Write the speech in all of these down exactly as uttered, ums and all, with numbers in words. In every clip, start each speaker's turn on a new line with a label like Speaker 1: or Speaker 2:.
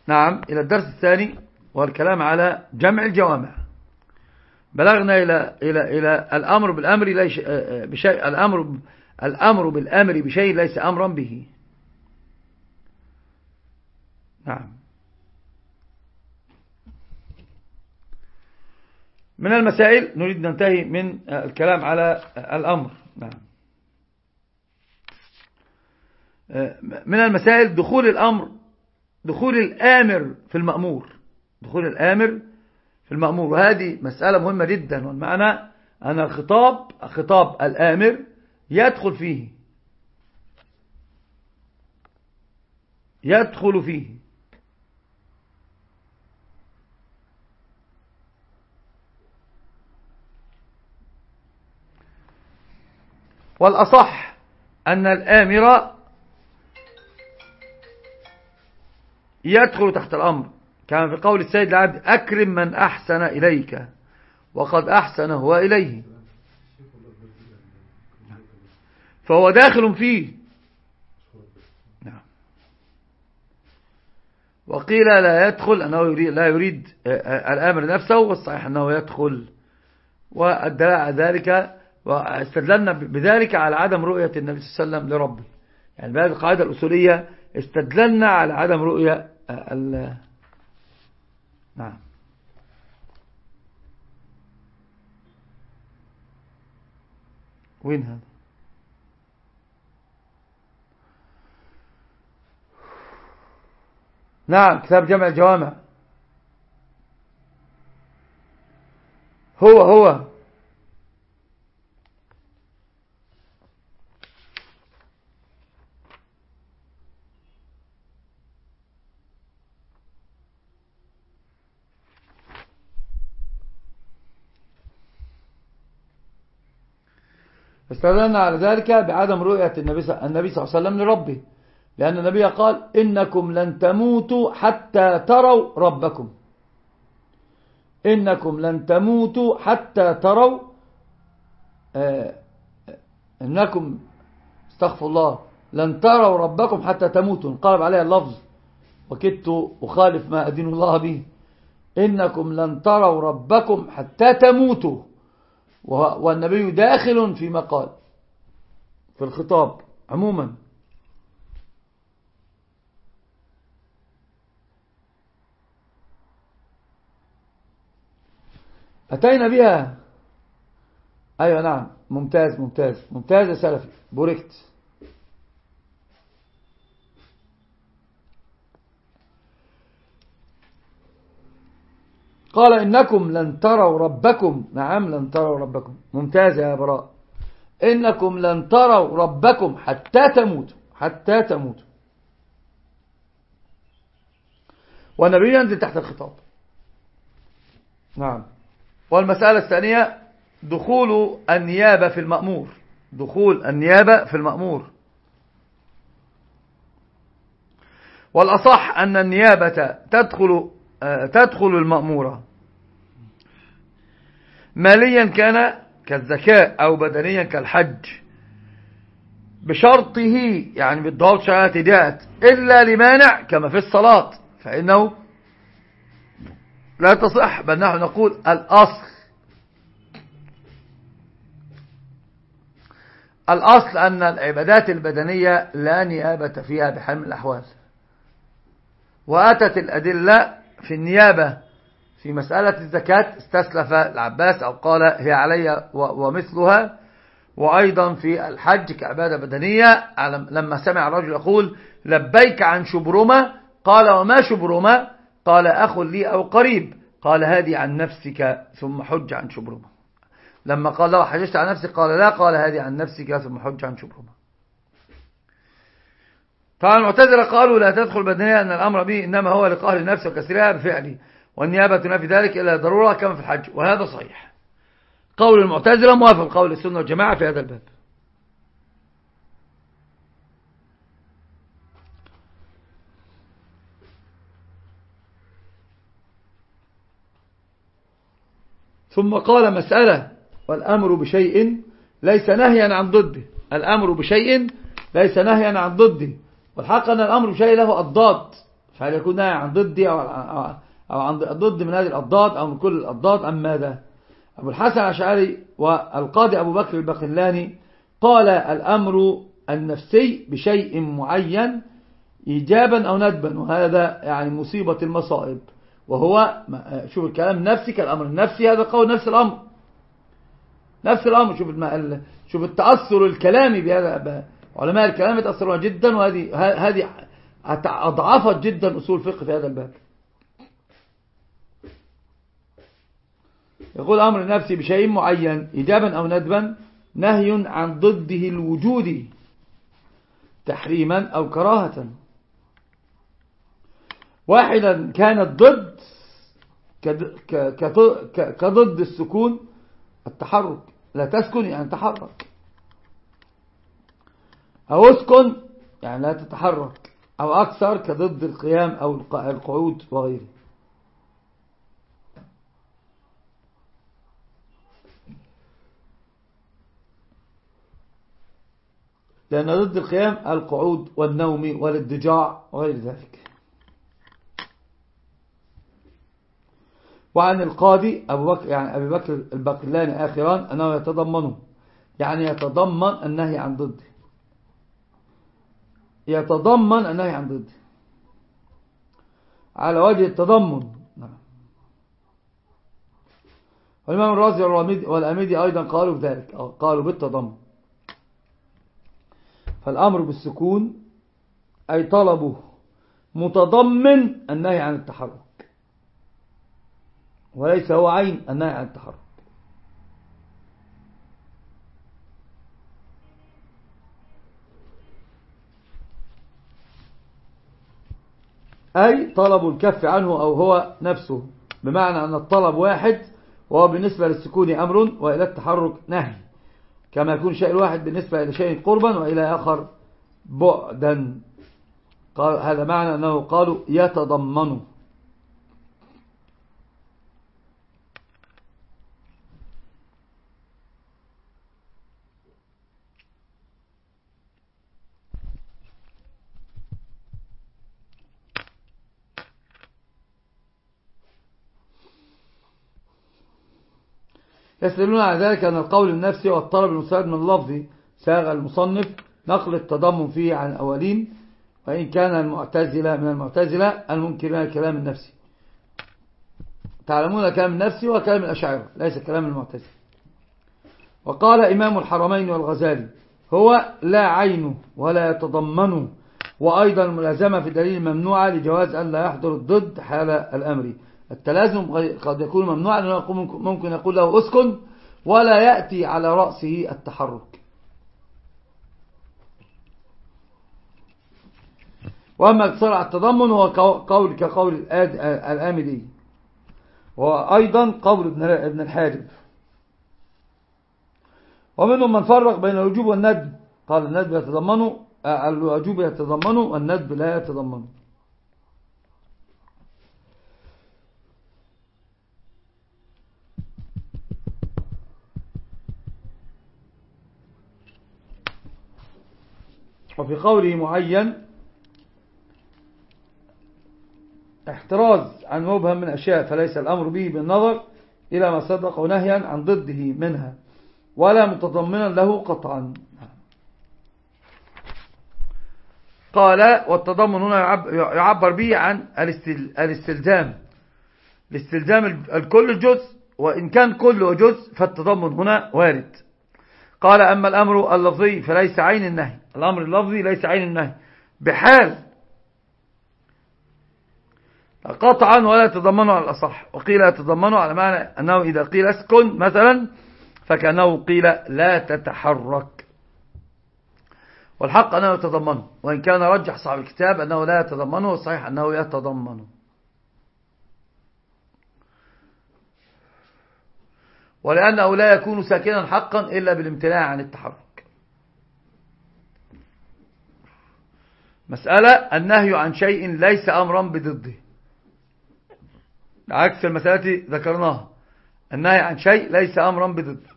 Speaker 1: نعم إلى الدرس الثاني والكلام على جمع الجوامع. بلغنا إلى إلى إلى الأمر بالأمر ليس بشيء الأمر الأمر بالأمر بشيء ليس أمرا به. نعم. من المسائل نريد ننتهي من الكلام على الأمر. نعم. من المسائل دخول الأمر دخول الآمر في المأمور دخول الآمر في المأمور، وهذه مسألة مهمة جدا، والمعنى أن الخطاب خطاب الآمر يدخل فيه يدخل فيه والأصح أن الآمر يدخل تحت الأمر، كما في قول السيد العبد: أكرم من أحسن إليك وقد أحسن هو إليه، فهو داخل فيه. نعم. وقيل لا يدخل أنه يريد لا يريد الآمر نفسه، والصحيح أنه يدخل، والدلالة على ذلك واستدللنا بذلك على عدم رؤية النبي صلى الله عليه وسلم لربه، يعني بهذه القاعدة الأصولية استدللنا على عدم رؤية ال نعم. وين هذا؟ نعم، كتاب جمع الجوامع. هو هو استدلنا على ذلك بعدم رؤية النبي صلى الله عليه وسلم لربه، لأن النبي قال: إنكم لن تموتوا حتى تروا ربكم إنكم لن تموتوا حتى تروا آه إنكم استغفر الله لن تروا ربكم حتى تموتوا، انقلب عليها اللفظ وكدت أخالف ما أدين الله به. إنكم لن تروا ربكم حتى تموتوا، والنبي داخل فيما قال في الخطاب عموما. أتينا بها. أيوة نعم، ممتاز ممتاز ممتاز يا سلفي، بوركت. قال: إنكم لن تروا ربكم. نعم، لن تروا ربكم، ممتاز يا براء. إنكم لن تروا ربكم حتى تموتوا حتى تموتوا، والنبي ينزل تحت الخطاب. نعم. والمسألة الثانية دخول النيابة في المأمور دخول النيابة في المأمور والأصح أن النيابة تدخل تدخل المأمورة، ماليا كان كالزكاة أو بدنيا كالحج، بشرطه يعني بالضبط شرعية ديات، إلا لمانع كما في الصلاة فإنه لا تصح، بل نحن نقول الأصل الأصل أن العبادات البدنية لا نيابة فيها بحال من الأحوال، وأتت الأدلة في النيابة في مسألة الزكاة، استسلف العباس أو قال هي علي ومثلها، وأيضا في الحج كعبادة بدنية، لما سمع الرجل يقول لبيك عن شبرمة، قال وما شبرمة؟ قال أخ لي أو قريب، قال هذه عن نفسك ثم حج عن شبرمة. لما قال له حججت عن نفسك قال لا، قال هذه عن نفسك ثم حج عن شبرمة. طبعا المعتزلة قالوا لا تدخل بدنية، أن الأمر به إنما هو لقهر النفس وكسرها بفعله، والنيابة تنافي ذلك إلا ضرورة كما في الحج، وهذا صحيح. قول المعتزلة موافق قول السنة والجماعة في هذا الباب. ثم قال مسألة: والأمر بشيء ليس نهيا عن ضده الأمر بشيء ليس نهيا عن ضده والحق أن الأمر بشيء له أضداد، فهل يكون نهي عن ضدي أو, أو عن ضد من هذه الأضداد أو من كل الأضداد أم ماذا؟ أبو الحسن الأشعري والقاضي أبو بكر الباقلاني قال الأمر النفسي بشيء معين إيجابا أو ندبا، وهذا يعني مصيبة المصائب. وهو شوف الكلام النفسي كالأمر النفسي، هذا قول نفس الأمر نفس الأمر. شوف شوف التأثر الكلامي بهذا، علماء الكلام يتأثرون جدا، وهذه هذه أضعفت جدا أصول الفقه في هذا الباب. يقول أمر النفسي بشيء معين إيجابا أو ندبا نهي عن ضده الوجود تحريما أو كراهة. واحدا كانت ضد كضد السكون التحرك، لا تسكن يعني تحرك، أو اسكن يعني لا تتحرك، أو أكثر كضد القيام أو القعود وغيره. لأن ضد القيام القعود والنوم والاضطجاع وغير ذلك. وعن القاضي أبو بكر يعني أبي بكر الباقلاني آخرا أنه يتضمنه، يعني يتضمن النهي عن ضده، يتضمن النهي عن ضده على وجه التضمن. والإمام الرازي والأميدي أيضا قالوا بذلك، قالوا بالتضمن. فالأمر بالسكون أي طلبه متضمن النهي عن التحرك، وليس هو عين النهي عن التحرك. أي طلب الكف عنه أو هو نفسه، بمعنى أن الطلب واحد، وهو بالنسبة للسكون أمر وإلى التحرك نهي، كما يكون شيء واحد بالنسبة إلى شيء قربا وإلى آخر بعدا. هذا معنى أنه قالوا يتضمنوا. يستدلون على ذلك أن القول النفسي والطلب المستفاد من اللفظ ساغ المصنف نقل التضمن فيه عن الأولين، وإن كان المعتزلة من المعتزلة المنكرين الكلام النفسي. تعلمون كلام النفسي وكلام الأشاعرة ليس كلام المعتزلة. وقال إمام الحرمين والغزالي هو لا عين ولا يتضمن، وأيضا الملازمة في دليل ممنوعة لجواز أن لا يحضر الضد حال الأمر. التلازم قد يكون ممنوعا، لأنه ممكن يقول له اسكن ولا يأتي على رأسه التحرك. وأما اقتصار على التضمن هو قول كقول الآمدي، وأيضا قول ابن الحاجب. ومنهم من فرق بين الوجوب والندب، قال الندب يتضمنه، الوجوب يتضمنه والندب لا يتضمنه. وفي قوله معين احتراز عن مبهم من أشياء، فليس الأمر به بالنظر إلى ما صدق نهيا عن ضده منها ولا متضمنا له قطعا. قال والتضمن هنا يعبر به عن الاستلزام، الاستلزام الكل الجزء، وإن كان كل جزء فالتضمن هنا وارد. قال أما الأمر اللفظي فليس عين النهي، الأمر اللفظي ليس عين النهي بحال قطعا ولا يتضمنه على الأصح. وقيل يتضمنه على معنى أنه إذا قيل اسكن مثلا فكأنه قيل لا تتحرك، والحق أنه يتضمنه، وإن كان رجح صاحب الكتاب أنه لا يتضمنه، والصحيح أنه يتضمنه. ولأنه لا يكون ساكنا حقا إلا بالامتناع عن التحرك. مسألة النهي عن شيء ليس أمرا بضده، عكس المسألة التي ذكرناها، النهي عن شيء ليس أمرا بضده.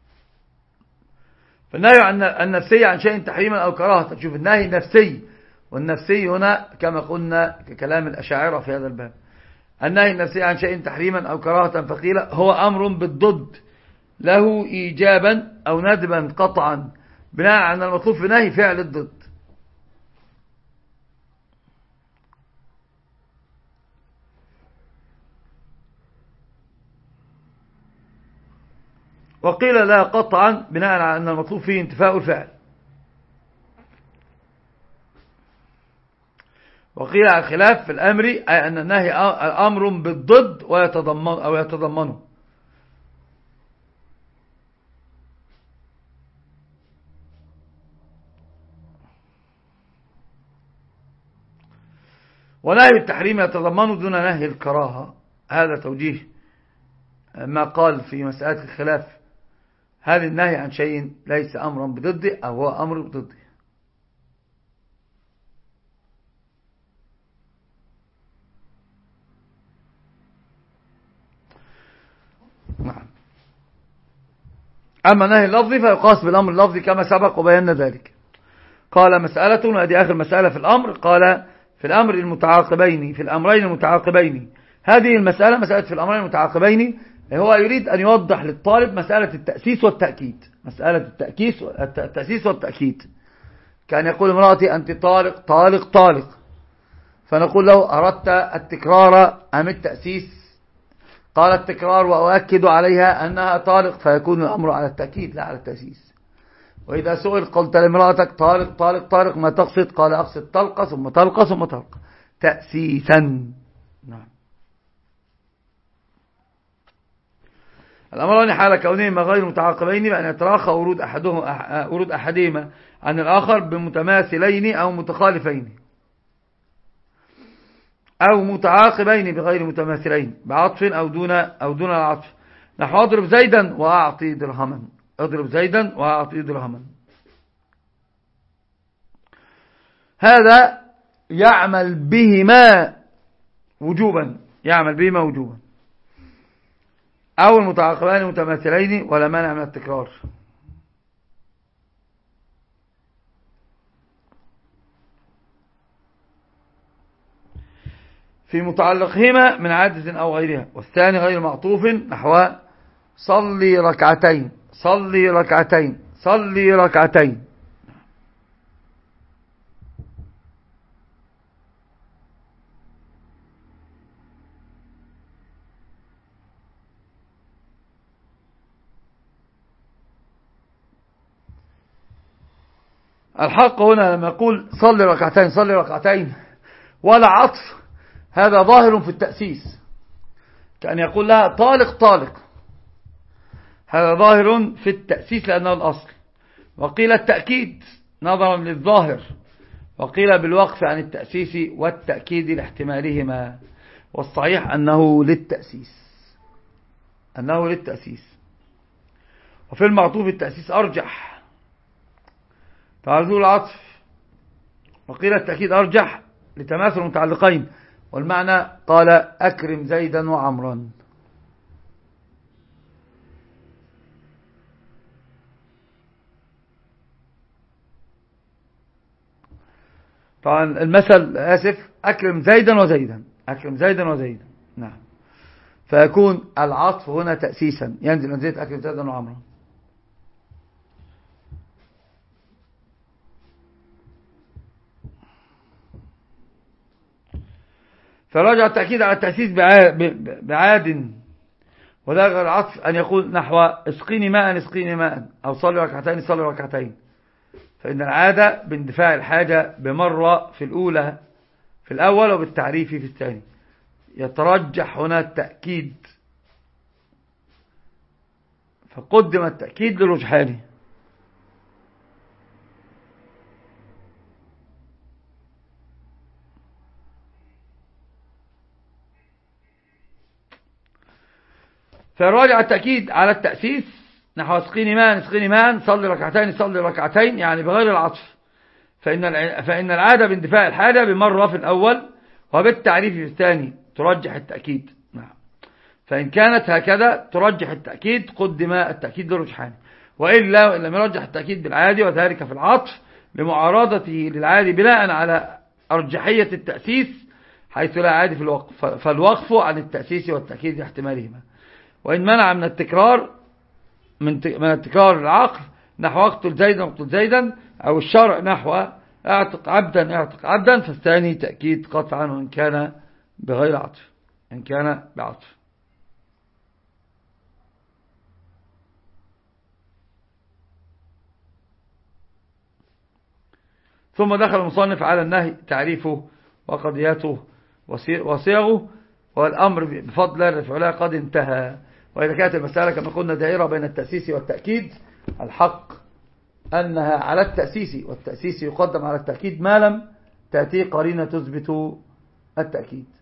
Speaker 1: فالنهي عن النفسي عن شيء تحريما أو كراهة، شوف النهي نفسي والنفسي هنا كما قلنا ككلام الأشاعرة في هذا الباب، النهي النفسي عن شيء تحريما أو كراهة فقيل هو أمر بالضد له إيجابا أو ندبا قطعا بناء على المطلوب في نهي فعل الضد. وقيل لا قطعا بناء على أن المطلوب فيه انتفاء الفعل. وقيل على الخلاف في الأمر أي أن النهي أمر بالضد ويتضمن أو يتضمنه. ونهي التحريم يتضمنه دون نهي الكراهة. هذا توجيه ما قال في مسألة الخلاف، هل النهي عن شيء ليس أمرا بضده أو هو أمر بضده. نعم. أما النهي اللفظي فيقاس بالأمر اللفظي كما سبق وبينا ذلك. قال مسألة، وهذه آخر مسألة في الأمر، قال في الأمر المتعاقبين في الأمرين المتعاقبين. هذه المسألة مسألة في الأمرين المتعاقبين هو يريد أن يوضح للطالب مسألة التأسيس والتأكيد، مسألة التأكيس التأسيس والتأكيد. كان يقول امرأتي أنت طالق طالق طالق، فنقول له أردت التكرار أم التأسيس؟ قال التكرار وأؤكد عليها أنها طالق، فيكون الأمر على التأكيد لا على التأسيس. وإذا سئل قلت لامرأتك طالق طالق طالق ما تقصد؟ قال أقصد طلقة ثم طلقة ثم طلقة تأسيسا. نعم. الأمران حال كونهما غير متعاقبين بأن يتراخى ورود أحدهما ورود أحدهما عن الآخر بمتماثلين أو متخالفين، أو متعاقبين بغير متماثلين بعطف أو دون أو دون العطف. نحو اضرب زيدا وأعطي درهما، اضرب زيدا وأعطي درهما. هذا يعمل بهما وجوبا، يعمل بهما وجوبا، أو المتعاقبان متماثلين ولا مانع من التكرار. في متعلقهما من عادة أو غيرها. والثاني غير معطوف نحو صلي ركعتين صلي ركعتين صلي ركعتين. الحق هنا لما يقول صلي ركعتين صلي ركعتين ولا عطف، هذا ظاهر في التأسيس، كأن يقول لها طالق طالق، هذا ظاهر في التأسيس لأنه الأصل. وقيل التأكيد نظرا للظاهر، وقيل بالوقف عن التأسيس والتأكيد لاحتمالهما، والصحيح أنه للتأسيس أنه للتأسيس. وفي المعطوف التأسيس أرجح تعرضوا العطف، وقيل التأكيد أرجح لتماثل المتعلقين، والمعنى قال أكرم زيدا وعمرا. طبعا المثل آسف أكرم زيدا وزيدا أكرم زيدا وزيدا نعم، فيكون العطف هنا تأسيسا، ينزل منزلة أكرم زيدا وعمرا. فرجع التأكيد على التأسيس بعاد، وذلك العطف أن يقول نحو اسقيني ماء اسقيني ماء، أو صلي ركعتين صلي ركعتين. فإن العادة باندفاع الحاجة بمرة في الأولى في الأول وبالتعريف في الثاني. يترجح هنا التأكيد، فقدم التأكيد لرجحانه. فراجع التأكيد على التأسيس نحو اسقيني ماء اسقيني ماء صلي ركعتين صلي ركعتين، يعني بغير العطف. فإن فإن العادة باندفاع الحاجة بمرة في الأول وبالتعريف في الثاني ترجح التأكيد. نعم. فإن كانت هكذا ترجح التأكيد، قدم التأكيد لرجحانه. وإلا لم يرجح التأكيد بالعادي، وذلك في العطف لمعارضته للعادي بناء على أرجحية التأسيس حيث لا عادي في الوقف، فالوقف عن التأسيس والتأكيد احتمالهما. وإن منع من التكرار من التكرار العقل نحو اقتل زيدا اقتل زيدا، أو الشرع نحو اعتق عبدا اعتق عبدا، فالثاني تأكيد قطعا وإن كان بغير عطف، إن كان بعطف. ثم دخل المصنف على النهي تعريفه وقضياته وصيغه، والأمر بفضل الرفع قد انتهى. وإذا كانت المسألة كما قلنا دائرة بين التأسيس والتأكيد، الحق أنها على التأسيس، والتأسيس يقدم على التأكيد ما لم تأتي قرينة تثبت التأكيد.